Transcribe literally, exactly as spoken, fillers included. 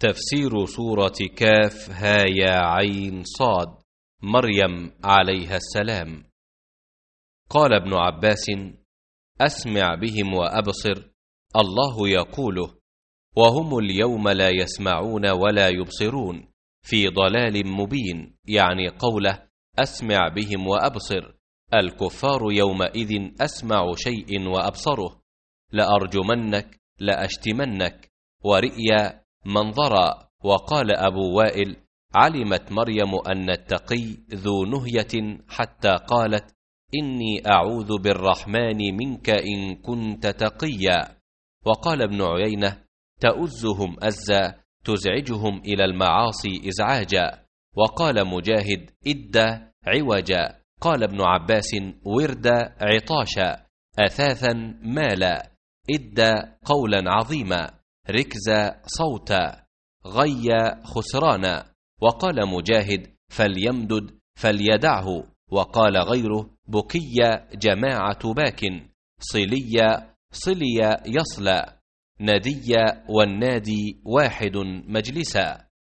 تفسير سورة كاف هايا عين صاد مريم عليها السلام. قال ابن عباس: أسمع بهم وأبصر، الله يقوله: وهم اليوم لا يسمعون ولا يبصرون في ضلال مبين، يعني قوله أسمع بهم وأبصر. الكفار يومئذ أسمع شيء وأبصره، لأرجمنك لأشتمنك، ورئيا منظرا. وقال أبو وائل: علمت مريم أن التقي ذو نهية حتى قالت: إني أعوذ بالرحمن منك إن كنت تقيا. وقال ابن عيينة: تؤزهم أزا، تزعجهم إلى المعاصي إزعاجا. وقال مجاهد: إدى عوجا. قال ابن عباس: وردا عطاشا، أثاثا مالا. إدى قولا عظيما، ركزا صوتا، غيا خسرانا. وقال مجاهد: فليمدد فليدعه. وقال غيره: بكيا جماعة باك، صليا صليا يصلى، نديا والنادي واحد مجلسا.